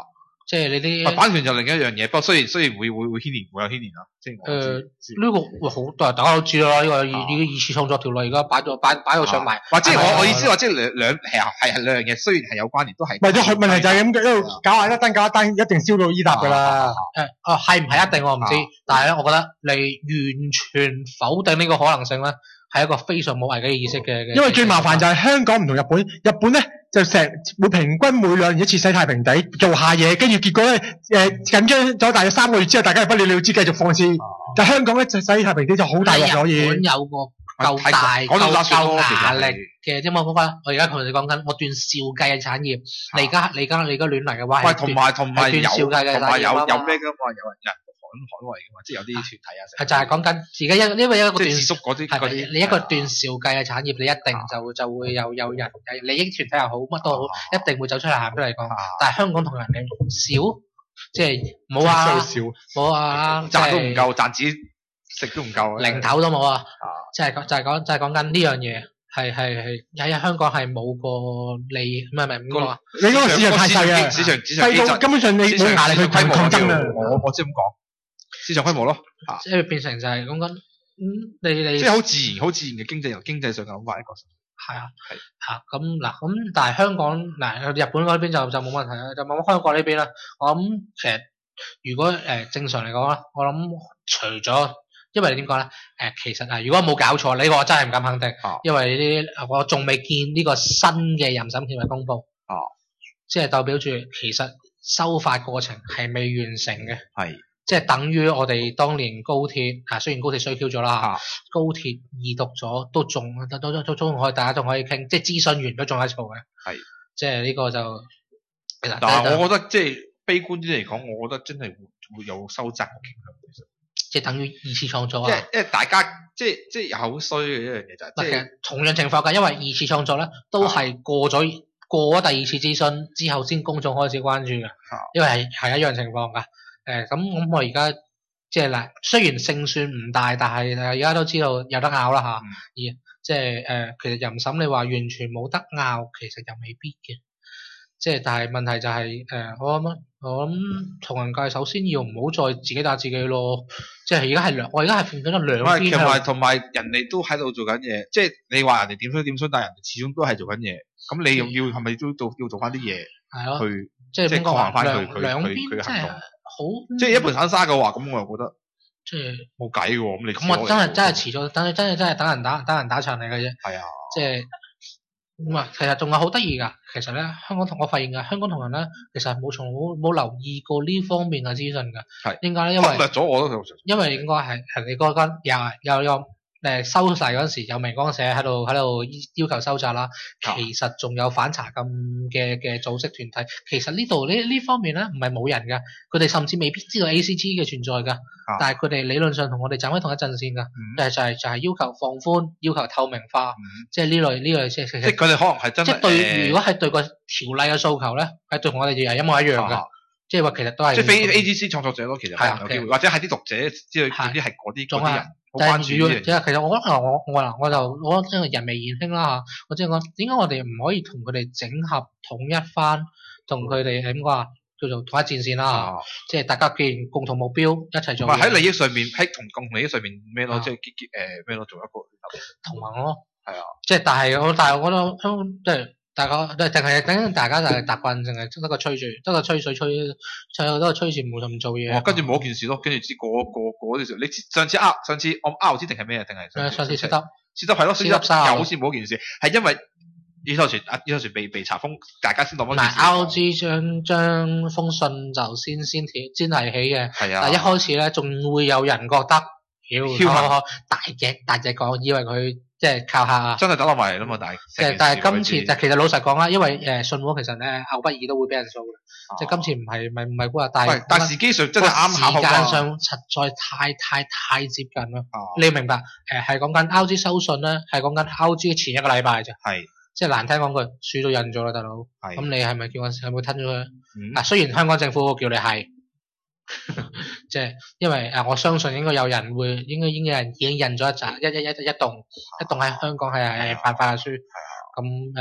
即係你啲版權就另一樣嘢，不過雖然雖然會會會牽連，會有牽連啊。即係我誒呢個喂好多人大家都知啦，呢個已已經二次創作條例而家擺咗擺擺到上埋。 或者我我意思話，即係兩兩係係係兩樣嘢，雖然係有關聯，都係。 唔係，啲問題就係咁嘅，一路搞下一單搞一單，一定燒到依沓㗎啦。 誒啊係唔係一定我唔知，但係咧，我覺得你完全否定呢個可能性咧，係一個非常冇危機意識嘅。 因為最麻煩就係香港唔同日本，日本咧就成會平均每兩年一次洗太平地做下嘢，跟住結果咧誒緊張咗大約三個月之後，大家係不了了之繼續放肆。但香港咧就洗太平地就好大鑊可以。 日本有個夠大夠夠壓力嘅，即係冇講翻。我而家同你講緊，我斷兆計嘅產業，你而家你而家你而家亂嚟嘅話， 喂，同埋同埋有同埋有有咩㗎嘛？有人海海外㗎嘛？即係有啲團體啊， 係就係講緊而家一因為一個斷即係縮嗰啲嗰啲， 你一個斷兆計嘅產業，你一定就就會有有人利益團體又好，乜都好，一定會走出嚟行出嚟講。但係香港同人哋少，即係冇啊，冇啊， 賺都唔夠，賺紙食都唔夠， 零頭都冇啊！即係講就係講就係講緊呢樣嘢，係係係喺香港係冇個利，唔係唔係咁講。 你嗰個市場太細啊， 市場市場細到根本上你冇壓力去抗抗爭啊！ 我我知咁講，市場規模咯， 即係變成就係講緊，嗯，你你即係好自然好自然嘅經濟由經濟上嘅諗法一個。 係啊，係嚇咁嗱咁，但係香港嗱日本嗰邊就就冇問題啦，就冇香港呢邊啦。我諗其實如果誒正常嚟講啦，我諗除咗因為你點講咧？誒其實啊，如果冇搞錯，呢個我真係唔敢肯定，因為呢啲我仲未見呢個新嘅淫審條例公佈，即係代表住其實修法過程係未完成嘅，係即係等於我哋當年高鐵啊，雖然高鐵衰 Q 咗啦，啊、高鐵二讀咗都仲都都都仲可以，大家仲可以傾，即係諮詢完都仲喺度嘅，係即係呢個就。 但係我覺得即係悲觀啲嚟講，我覺得真係會會有收窄嘅傾向，其實。即係等於二次創作啊！ 即係因為大家即係即係又好衰嘅一樣嘢就係，即係同樣情況㗎，因為二次創作咧都係過咗、啊、過咗第二次諮詢之後先公眾開始關注嘅，啊、因為係係一樣情況㗎。誒咁咁我而家即係嗱，雖然勝算唔大，但係誒而家都知道有得拗啦嚇。嗯、而即係誒、呃，其實淫審你話完全冇得拗，其實又未必嘅。即係，但係問題就係、是、誒、呃，我諗我諗同人界首先要唔好再自己打自己咯。即係而家係兩，我而家係變緊咗兩邊。 同埋同埋人哋都喺度做緊嘢，即係你話人哋點衰點衰，但係人哋始終都係做緊嘢。咁你又要係咪都做要做翻啲嘢？係咯，去即係即係抗衡翻佢佢佢佢嘅行動。好，即係一盤散沙嘅話，咁我又覺得即係冇計嘅喎。咁你咁我真係真係遲咗，等真係真係等人打等人打殘你嘅啫。係啊，即係。咁啊，其實仲係好得意㗎。其實咧，香港同我發現㗎，香港同人咧，其實冇從冇冇留意過呢方面嘅資訊㗎。係點解咧？因為忽略咗我都因為應該係係你嗰間又又有誒收晒嗰陣時，有明光社喺度喺度要求收窄啦。其實仲有反查禁嘅嘅組織團體。其實呢度呢呢方面咧，唔係冇人㗎。佢哋甚至未必知道 A C G 嘅存在㗎。啊、但係佢哋理論上同我哋站喺同一陣線㗎。嗯、就係就係就係要求放寬，要求透明化，嗯、即係呢類呢類即係。即係佢哋可能係真係。即係對，呃、如果係對個條例嘅訴求咧，係對我哋亦係一模一樣㗎。啊、即係話其實都係。即係非 A G C 創作者咯，其實係有機會，或者係啲讀者之類，總之係嗰啲嗰啲人。但係主要，其實其實我覺得我我嗱我就我覺得人微言輕啦嚇，我即係講點解我哋唔可以同佢哋整合統一翻，同佢哋係點講啊？叫做統一戰線啦嚇，啊、即係大家既然共同目標一齊做。唔係喺利益上面，喺同共同利益上面咩咯？即係結結誒咩咯？做一個同盟咯。係啊，即係但係我但係我覺得香港即係。大家都淨係等大家就係習慣，淨係得個吹住，得個吹水吹，吹得個吹住冇就唔做嘢。哦，跟住冇一件事咯，跟住知個個個啲事。你上次拗，上次我拗知定係咩啊？定係上次識得，識得係咯，識得又好似冇一件事，係因為伊秀全啊，伊秀全被被查封，大家先當翻件事。嗱，R G 將將封信就先先提先提起嘅，係啊。但係一開始咧，仲會有人覺得，妖，大隻大隻講，以為佢。即係靠下，真係打落埋嚟啦嘛！但係，即係但係今次就其實老實講啦，因為誒信和其實咧拗不義都會俾人掃嘅，即係今次唔係唔係唔係估啊，但係但係時機上真係啱巧，時間上實在太太太接近啦。你要明白誒係講緊 R G 收信咧，係講緊 R G 前一個禮拜啫，係即係難聽講句，書都印咗啦，大佬。咁你係咪叫我係咪吞咗佢？嗱，雖然香港政府叫你係。即係，因為誒，我相信應該有人會，應該應該有人已經印咗一紮，一一一一棟，一棟喺香港係係犯法嘅書。咁誒，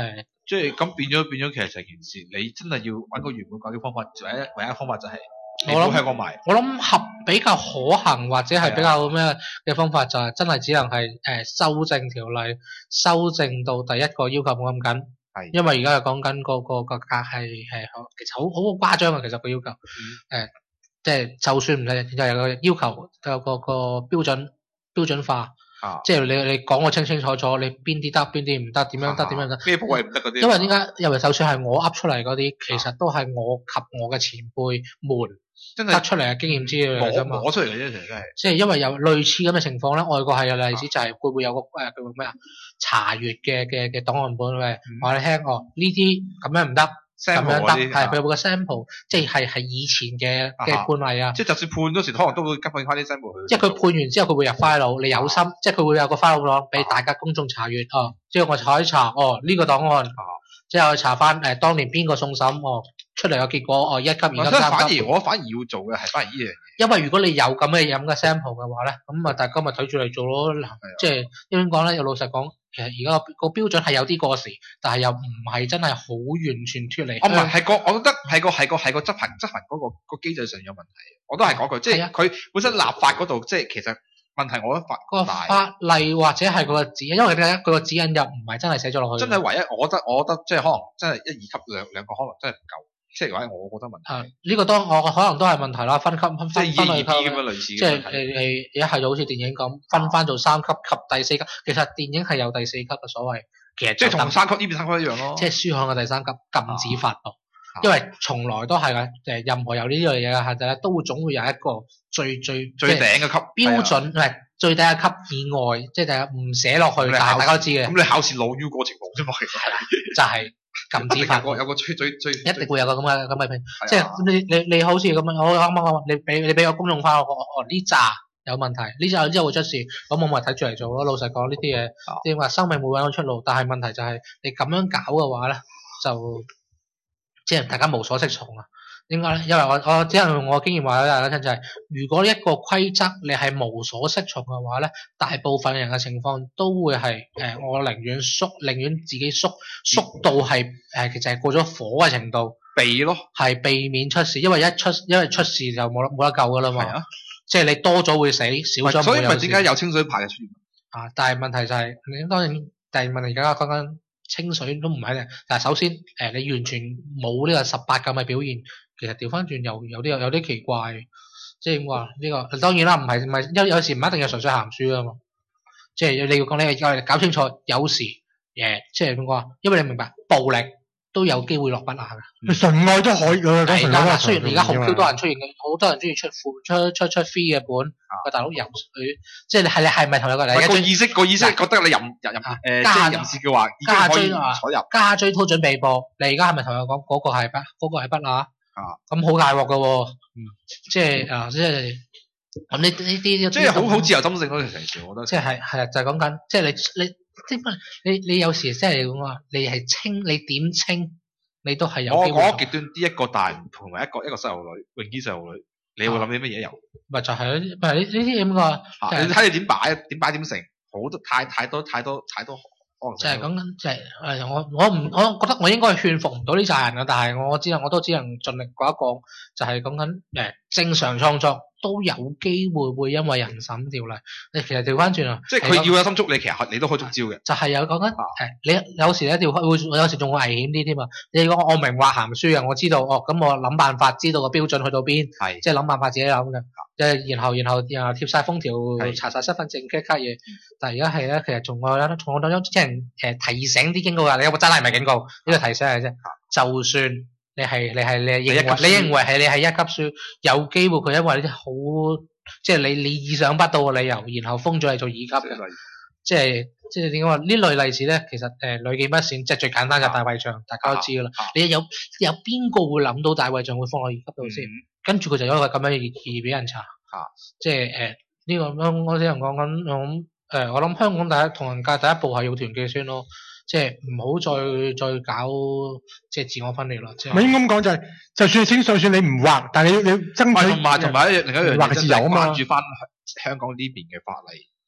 即係咁變咗變咗，其實成件事你真係要揾個原本解決方法，唯一唯一方法就係你唔好香港賣。 我諗合比較可行或者係比較咩嘅方法就係真係只能係誒、呃、修正條例，修正到第一個要求冇咁緊。係，因為而家係講緊個個個價係係其實好好誇張嘅，其實個要求誒、嗯呃，即係就算唔係就有個要求，有個個標準標準化，啊、即係你你講個清清楚楚，你邊啲得邊啲唔得，點樣得點樣得， 咩部位唔得嗰啲。因為點解？因為就算係我噏出嚟嗰啲，其實都係我及我嘅前輩們。真係得出嚟嘅經驗資料嚟啫嘛， 攞出嚟嘅啫，其實真係。 即係因為有類似咁嘅情況咧，外國係有例子，就係會唔會有個誒叫咩啊查閱嘅嘅嘅檔案本嘅，話你聽哦呢啲咁樣唔得，咁樣得，係佢有個 sample，即係係以前嘅嘅判例啊。 即係就算判嗰時，可能都會急翻翻啲 sample 去。 即係佢判完之後，佢會入 file，你有心，即係佢會有個 file 檔俾大家公眾查閱哦。之後我查一查，哦呢個檔案，之後查翻誒當年邊個送審哦。出嚟嘅結果，哦一級、二級、三級。 反而我反而要做嘅係反而呢樣嘢。 因為如果你有咁嘅飲嘅 sample 嘅話咧，咁啊大家咪睇住嚟做咯。即係點講咧？又老實講，其實而家個標準係有啲過時，但係又唔係真係好完全脫離。 我唔係係個，我覺得係個係個係個執行執行嗰個個機制上有問題。我都係講句，即係佢本身立法嗰度，即係其實問題，我覺得法個法例或者係佢個指引，因為點解佢個指引又唔係真係寫咗落去。 真係唯一，我覺得我覺得即係可能真係一二級兩兩個可能真係唔夠。即係話，我覺得問題。呢、 這個當我可能都係問題啦，分級分分即係二 B 咁樣類似。 即係誒誒，一係就好似電影咁，分翻做三級及第四級。其實電影係有第四級嘅所謂，其實即係同三級呢邊三級一樣咯。 即係書刊嘅第三級禁止發布，啊、因為從來都係嘅誒，任何有呢樣嘢嘅限制咧，都會總會有一個最最最頂嘅級標準，唔係最低嘅級以外，即係唔寫落去，但係大家都知嘅。 咁你考試老 U 過程冇啫嘛，其實係就係、是。禁止發布有個最最最一定會有個咁嘅咁嘅評，即係你你你好似咁樣，我啱啱講，你俾你俾個公眾翻我，哦呢扎有問題，呢扎之後會出事，咁我咪睇住嚟做咯。老實講呢啲嘢，點話生命會揾到出路，但係問題就係你咁樣搞嘅話咧，就即係大家無所適從啊。點解咧？因為我我只能用我經驗話俾大家聽就係、是，如果一個規則你係無所適從嘅話咧，大部分人嘅情況都會係誒、呃，我寧願縮，寧願自己縮縮到係誒、呃，其實係過咗火嘅程度， 避咯， 係避免出事，因為一出因為出事就冇得冇得救噶啦嘛。係啊，即係你多咗會死，少咗冇。 所以咪點解有清水牌嘅出現啊？但係問題就係、是，你當然，但係問題而家講緊清水都唔係咧。但係首先誒、呃，你完全冇呢個十八禁嘅表現。其實調翻轉又有啲有啲奇怪，即係點話呢個？當然啦，唔係唔係有有時唔一定係純粹鹹書啊嘛，即係你要講呢個，搞清楚有時誒，即係點講啊？因為你明白暴力都有機會落筆下嘅， 純愛都可以㗎。 係啦，雖然而家好 Q 多人出現嘅，好多人中意出副出出出 free 嘅本，個大佬游水，即係你係你係咪同有個個意識個意識覺得你淫淫誒即係淫事嘅話，已經可以坐入加追討準備播，你而家係咪同我講嗰個係筆嗰個係筆啊？啊，咁好大鑊噶喎，嗯，即係啊，即係咁呢呢啲， 即係好好自由心性咯，成件事，我覺得， 即係係啊，就係講緊，即係你你即係你你有時即係咁話，你係清，你點清，你都係有機會。 我講極端啲，一個大人同埋一個一個細路女，泳衣細路女，你會諗啲乜嘢遊？ 咪就係咯，咪呢呢啲咁個， 你睇你點擺，點擺點成，好多太太多太多太多。 就係講緊，就係誒，我我唔，我覺得我應該係勸服唔到呢扎人嘅，但係我只能我都只能盡力講一講，就係講緊誒正常創作都有機會會因為人審條例，你其實調翻轉啊， 即係佢要有心捉你，其實你都可以捉招嘅。 就係有講緊誒，你有時咧調會，我有時仲會危險啲添啊！你講我明畫鹹書啊，我知道哦，咁我諗辦法知道個標準去到邊，係即係諗辦法自己諗嘅。誒，然後然後然後貼晒封條，查晒身份證，嗰啲嘢。但係而家係咧，其實仲有咧，從我當中即係誒提醒啲警告啊！你有冇真係唔係警告？呢個提醒係啫。就算你係你係你認為你認為係你係一級書，有機會佢因為呢啲好即係你你意想不到嘅理由，然後封咗你做二級嘅。即係即係點講話？呢類例子咧，其實誒屢見不鮮。即係最簡單就大衛像，大家都知噶啦。你有有邊個會諗到大衛像會放落二級度先？跟住佢就因為咁樣而而俾人查，啊、即係誒呢個咁我只能講緊咁誒，我諗香港第一同人界第一步係要團結先咯，即係唔好再再搞即係自我分裂啦。即係。咪應該咁講就係、是，就算清就算你唔畫，但係你你爭取同埋同埋一另一樣嘢， 畫嘅自由啊嘛。 關注翻香港呢邊嘅法例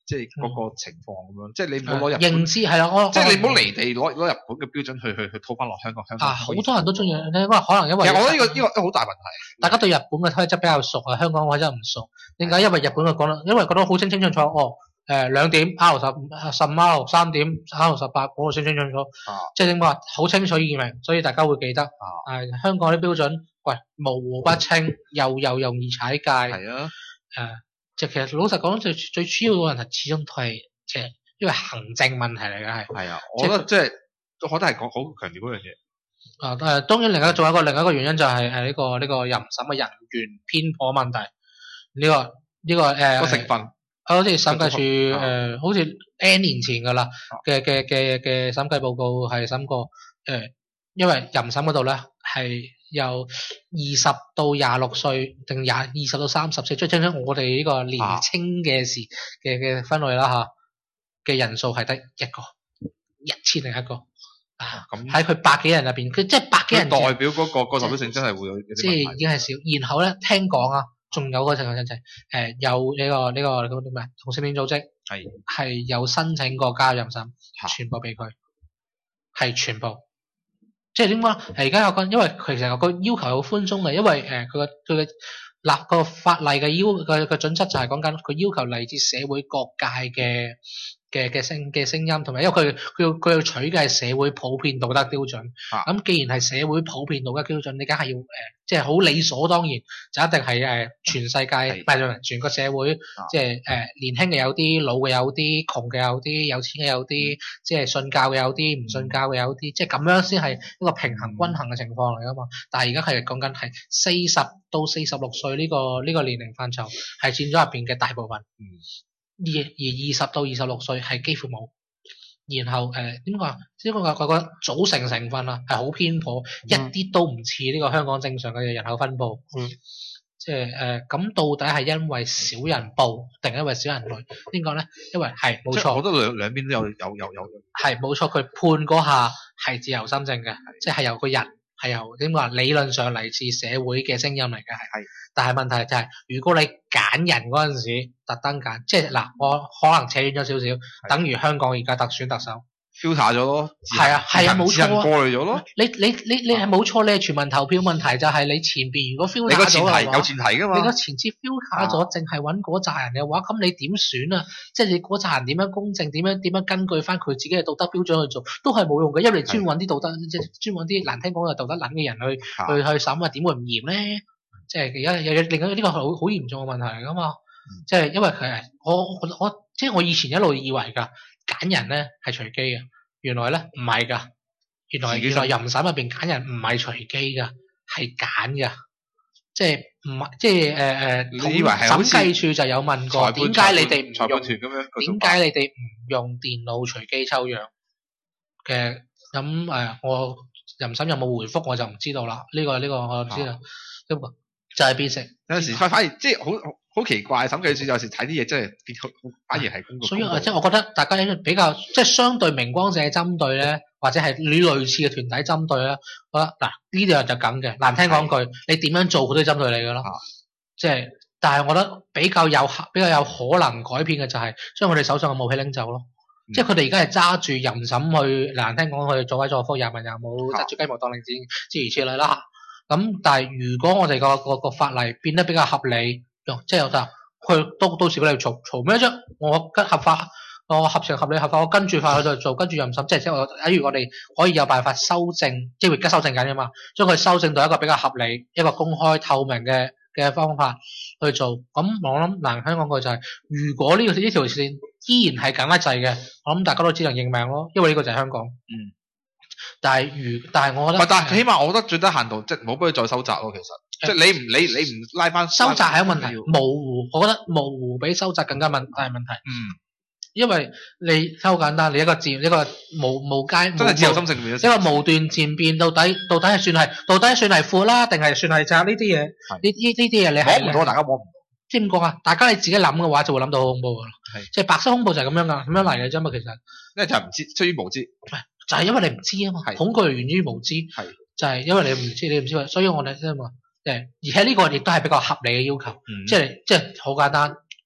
即係嗰個情況咁樣，即係你唔好攞日本認知係啦，我即係你唔好離地攞攞日本嘅標準去去去套翻落香港，香港啊好多人都中意，因為可能因為其實我覺得呢個呢個好大問題， 大家對日本嘅規則比較熟啊，香港我真係唔熟。點解？因為日本嘅講得，因為覺得好清清楚楚，哦誒兩點 R 十十五 R 三點 R 十八嗰個清清楚楚，即係點講好清楚易明，所以大家會記得。啊誒香港啲標準，喂模糊不清，又又容易踩界。 係啊誒即係其實老實講，最最主要嘅問題始終都係即係因為行政問題嚟嘅係。 係啊，我覺得即係我覺得係講好強調嗰樣嘢。 啊誒當然另一個仲有一個另一個原因就係誒呢個呢個淫審嘅人員偏頗問題。呢個呢個誒個成分。 好似審計署誒，好似 N 年前噶啦嘅嘅嘅嘅審計報告係審過誒、呃，因為淫審嗰度咧係由二十到廿六歲定廿二十到三十歲，即係將將我哋呢個年青嘅時嘅嘅分類啦嚇嘅人數係得一個一千零一個啊，咁喺佢百幾人入邊，佢即係百幾人代表嗰、嗰個個代表性真係會有啲即係已經係少，然後咧聽講啊。仲有個情況就係誒有呢個呢個嗰啲咩同性戀組織係係有申請過加入淫審，全部俾佢係全部，即係點講？係而家有個因為其實個要求係好寬鬆嘅，因為誒佢個佢嘅立個法例嘅要嘅嘅準則就係講緊佢要求嚟自社會各界嘅嘅嘅聲嘅聲音，同埋因為佢佢要佢要取嘅係社會普遍道德標準。咁、啊、既然係社會普遍道德標準，你梗係要誒，即係好理所當然，就一定係誒、呃、全世界唔係全個社會，啊、即係誒、呃、年輕嘅有啲，老嘅有啲，窮嘅有啲，有錢嘅有啲，即係信教嘅有啲，唔信教嘅有啲，即係咁樣先係一個平衡均衡嘅情況嚟噶嘛。但係而家係講緊係四十到四十六歲呢個呢、呢個年齡範疇係佔咗入邊嘅大部分。嗯而而二十到二十六歲係幾乎冇，然後誒點講？即係我個個組成成分啊係好偏頗，嗯、一啲都唔似呢個香港正常嘅人口分佈。嗯，即係誒咁到底係因為少人報定係因為少人來？點講咧？因為係冇錯， 我覺得兩兩邊都有有有有。 係冇錯，佢判嗰下係自由心證嘅，即係由個人係由點講？理論上嚟自社會嘅聲音嚟嘅係。但係問題就係、是，如果你揀人嗰陣時特登揀，即係嗱，我可能扯遠咗少少，等於香港而家特選特首 filter 咗咯， 係啊係啊冇錯啊， 過濾咗咯。 你你你你係冇錯，你係全民投票問題就係你前邊如果 filter 咗， 你個前提有前提噶嘛？ 你個前設 filter 咗，淨係揾嗰扎人嘅話，咁你點選啊？即係你嗰扎人點樣公正？點樣點樣根據翻佢自己嘅道德標準去做，都係冇用嘅，因為你專揾啲道德，即係專揾啲難聽講嘅道德撚嘅人去去去審啊，點會唔嚴咧？即係而家有有另外呢個係好好嚴重嘅問題嚟噶嘛？嗯、即係因為佢係我我我即係我以前一路以為㗎揀人咧係隨機嘅，原來咧唔係㗎，原來原來淫審入邊揀人唔係隨機㗎，係揀㗎，即係唔係即係誒誒， 你以為係審計處就有問過點解你哋唔用點解你哋唔用電腦隨機抽樣嘅？咁誒、呃、我淫審有冇回覆我就唔知道啦。呢、呢個呢、呢個我知啦，咁、啊就係變成有陣時反反而即係好好奇怪，審計處有時睇啲嘢真係變好，反而係公告。 所以即係我覺得大家應該比較即係相對明光社針對咧，或者係你類似嘅團體針對咧，我覺得嗱呢啲人就咁嘅。難聽講句，你點樣做佢都針對你㗎咯。即係，但係我覺得比較有比較有可能改變嘅就係將佢哋手上嘅武器拎走咯。嗯、即係佢哋而家係揸住淫審去難聽講去作威作福，廿文廿武，執住雞毛當令箭，諸如此類啦。咁但係如果我哋個個個法例變得比較合理，即係有得佢到到時佢哋嘈嘈咩啫？我跟合法，我合情合理合法，我跟住法去度做，跟住淫審，即係即係我，假如我哋可以有辦法修正，即係而家修正緊㗎嘛，將佢修正到一個比較合理、一個公開透明嘅嘅方法去做。咁我諗嗱，香港佢就係、是，如果呢、這個呢條線依然係緊得滯嘅，我諗大家都只能認命咯，因為呢個就係香港。嗯。但係如，但係我覺得， 但係起碼我覺得最低限度，即係唔好俾佢再收窄咯。其實，呃、即係你唔你你唔拉翻收窄係一個問題，模糊，我覺得模糊比收窄更加問大問題。嗯，因為你好簡單，你一個字一個無無街， 真係自由心證變咗， 一個無段漸變，到底到底係算係到底算係闊啦，定係算係窄呢啲嘢？呢呢呢啲嘢你摸唔到，大家摸唔到。 即係點講啊？大家你自己諗嘅話，就會諗到好恐怖噶啦。係，即係白色恐怖就係咁樣噶，咁樣嚟嘅啫嘛。其實， 因為就係唔知，出於無知。 就係因為你唔知啊嘛，恐懼源於無知，係就係因為你唔知，你唔知，所以我哋即係話，誒，而且呢個亦都係比較合理嘅要求，嗯、即係即係好簡單，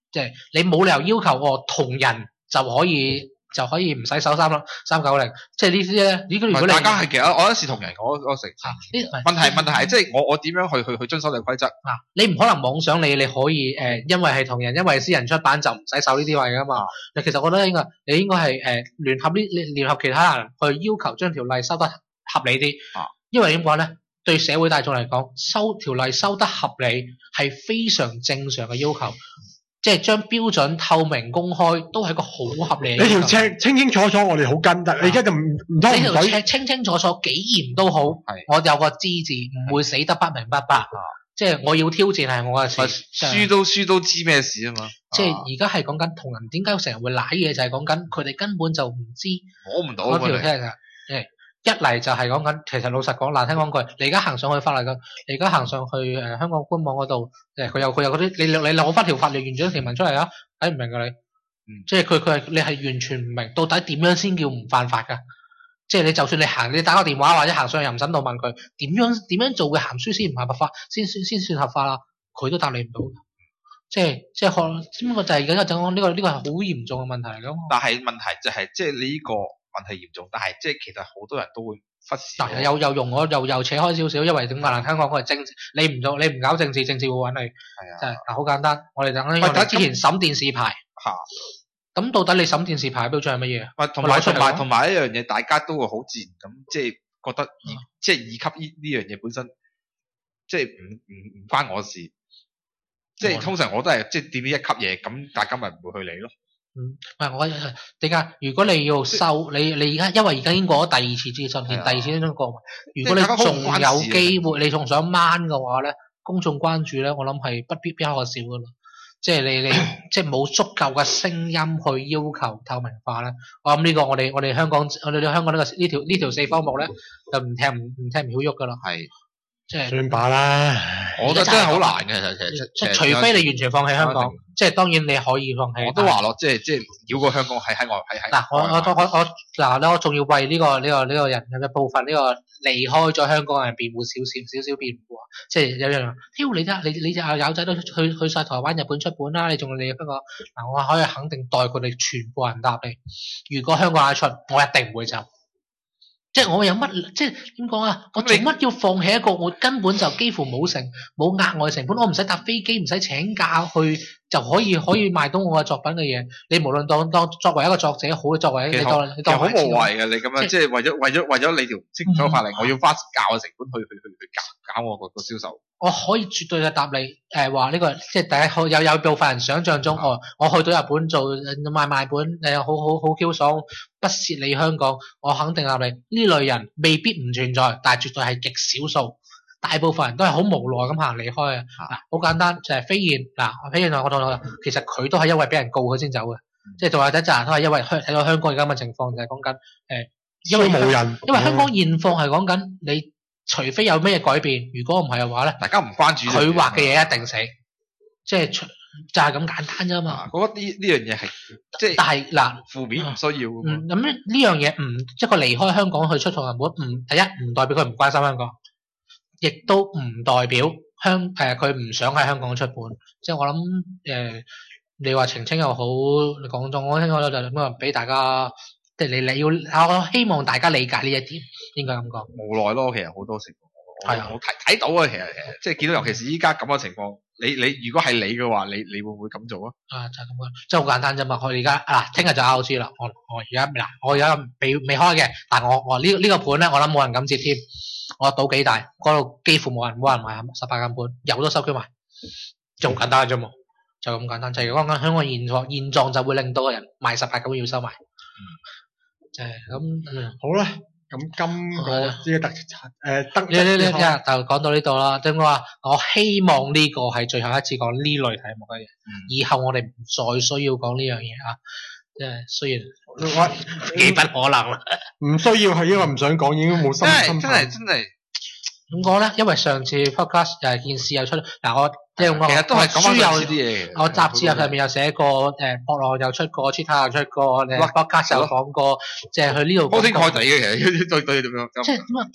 即係你冇理由要求我同人就可以就可以唔使守三三九零，即係呢啲咧。如果你大家係其實我覺得視同仁，我我成呢問題問題係即係我我點樣去去去遵守你規則啊？你唔可能妄想你你可以誒、呃，因為係同人，因為私人出版就唔使守呢啲位噶嘛。你其實我覺得應該你應該係誒聯合呢聯合其他人去要求將條例收得合理啲。啊，因為點講咧？對社會大眾嚟講，收條例收得合理係非常正常嘅要求。即係將標準透明公開都係一個好合理嘅。你條清清清楚楚，我哋好跟得。你而家就唔唔通唔呢條清清清楚楚幾嚴都好，我有個知字，唔會死得不明不白。即係我要挑戰係我嘅事。 輸都輸都知咩事啊嘛。 即係而家係講緊同人點解成日會舐嘢，就係講緊佢哋根本就唔知摸唔到嗰條聽㗎。一嚟就係講緊，其實老實講難聽講句，你而家行上去法例㗎，你而家行上去誒、呃、香港官網嗰度，誒佢有佢有嗰啲，你你攞翻條法律原章條文出嚟啊，睇唔明㗎你，嗯、即係佢佢係你係完全唔明到底點樣先叫唔犯法㗎，即係你就算你行你打個電話或者行上去淫審度問佢點樣點樣做嘅鹹書先唔係合法，先先先算合法啦，佢都答你唔到，即係即係可只不過就係而家就講呢個呢、呢個係好嚴重嘅問題嚟㗎。 但係問題就係、是、即係你呢個。問題嚴重，但係即係其實好多人都會忽視。 嗱，又又用我又又扯開少少，因為點解啦？香港嗰個政治，你唔做你唔搞政治，政治會揾你。係啊，真係嗱，好簡單。我哋等咧，我哋之前審電視牌。嚇！咁到底你審電視牌標準係乜嘢？ 喂，同埋同埋同埋一樣嘢，大家都會好自然咁，即係覺得二即係二級呢呢樣嘢本身，即係唔唔唔關我事。即係通常我都係即係掂呢一級嘢，咁大家咪唔會去理咯。 嗯，唔係我點解？如果你要收你你而家，因為而家已經過咗第二次諮詢，連第二次都過埋。如果你仲有機會，你仲想掹嘅話咧，公眾關注咧，我諗係不必不可少噶啦。即係你你即係冇足夠嘅聲音去要求透明化咧。我諗呢個我哋我哋香港我哋香港呢個呢條呢條四方木咧，就唔踢唔唔踢唔曉喐噶啦。係。即係算罷啦， 我覺得真係好難嘅，其實即係除非你完全放棄香港，即係當然你可以放棄。 我都話咯，即係即係繞過香港喺喺外喺喺。 嗱，我我我我嗱咧，我仲要為呢個呢個呢個人嘅部分呢個離開咗香港嘅人辯護少少少少辯護啊！即係有樣，挑你啫，你你隻友仔都去去曬台灣、日本出本啦，你仲嚟香港？嗱，我可以肯定代佢哋全部人答你，如果香港一出，我一定唔會走。即係我有乜？即係點講啊？我做乜要放棄一個我根本就幾乎冇成冇額外成本，我唔使搭飛機，唔使請假去就可以可以賣到我嘅作品嘅嘢。你無論當當作為一個作者好，作為你當你當好無謂嘅，你咁樣即係為咗為咗為咗你條清楚法例，我要花價嘅成本去去去去搞搞我個個銷售。 我可以絕對嘅答你，誒話呢個即係第一有有部分人想象中，我我去到日本做賣賣本誒好好好 Q 爽，不屑理香港，我肯定答你呢類人未必唔存在，但係絕對係極少數，大部分人都係好無奈咁行離開啊！嗱，好簡單就係飛燕嗱，飛燕我同你其實佢都係因為俾人告佢先走嘅，即係做下第一集都係因為睇到香港而家咁嘅情況，就係講緊誒，因為冇人，因為香港現況係講緊你。除非有咩改變，如果唔係嘅話咧， 大家唔關注佢畫嘅嘢一定死，即係就係咁簡單啫嘛。 我覺得呢呢樣嘢係即係， 但係嗱， 負面唔需要。 嗯，咁呢樣嘢唔一個離開香港去出錯日本，唔第一唔代表佢唔關心香港，亦都唔代表香誒佢唔想喺香港出本。即係我諗誒、呃，你話澄清又好，你講咗我聽咗就咁啊，俾大家。即係你你要，我希望大家理解呢一點，應該咁講。 無奈咯，其實好多情況，係啊，我睇睇到啊，其實其實即係見到，尤其是依家咁嘅情況，你你如果係你嘅話，你你會唔會咁做啊？ 啊，就係咁樣，即係好簡單啫嘛。我而家啊，聽日就 out 啦。我我而家嗱，我而家未未開嘅，但係我我呢呢個盤咧，我諗冇人敢接添。我賭幾大，嗰度幾乎冇人冇人買十八間盤，有都收佢埋，就好簡單啫嘛，就咁簡單。就係講緊香港現狀，現狀就會令到個人賣十八間要收埋。嗯。誒咁嗯好啦，咁今個呢個特誒得呢呢呢就講到呢度啦。即係話，我希望呢個係最後一次講呢類題目嘅嘢，嗯、以後我哋唔再需要講呢樣嘢啊。即係雖然我幾不可能啦， 唔需要係因為唔想講，已經冇心心。 真係真係點講咧？因為上次 podcast 又係件事又出嗱我。即係我， 其實都係講書有啲嘢。 我雜誌入上面有寫過，誒，博樂又出過，Twitter 又出過，誒，podcast又講過，即係去呢度。 鋪天蓋地嘅其實對對點樣？ 即係咁啊！但係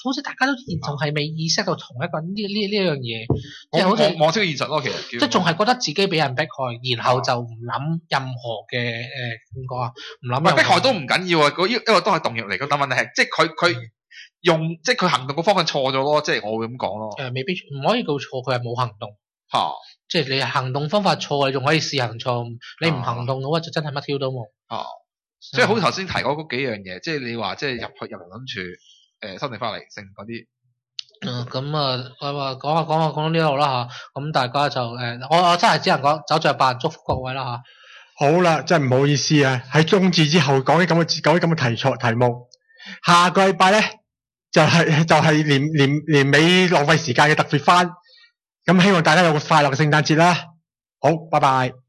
好似大家都仍然仲係未意識到同一個呢呢呢一樣嘢，即係好似望識現實咯，其實即係仲係覺得自己俾人迫害，然後就唔諗任何嘅誒點講啊，唔諗。 迫害都唔緊要啊，嗰一個都係動力嚟。但問題係，即係佢佢用即係佢行動嘅方向錯咗咯，即係我會咁講咯。 誒、呃，未必唔可以叫錯，佢係冇行動。 嚇、啊！ 即係你行動方法錯，你仲可以試行錯誤。你唔行動嘅話，就真係乜 Q 都冇。 哦、啊，即係好似頭先提過嗰幾樣嘢，即係你話即係入去入嚟諗住誒申請翻嚟性嗰啲。 嗯，咁啊，我話講下講下講到呢度啦嚇，咁大家就誒、呃，我我真係只能講走着辦，祝福各位啦嚇。 好啦，真係唔好意思啊，喺冬至之後講啲咁嘅講啲咁嘅題錯題目，下個禮拜咧就係、是、就係、是、年年年尾浪費時間嘅特別番，咁希望大家有個快樂嘅聖誕節啦。好，拜拜。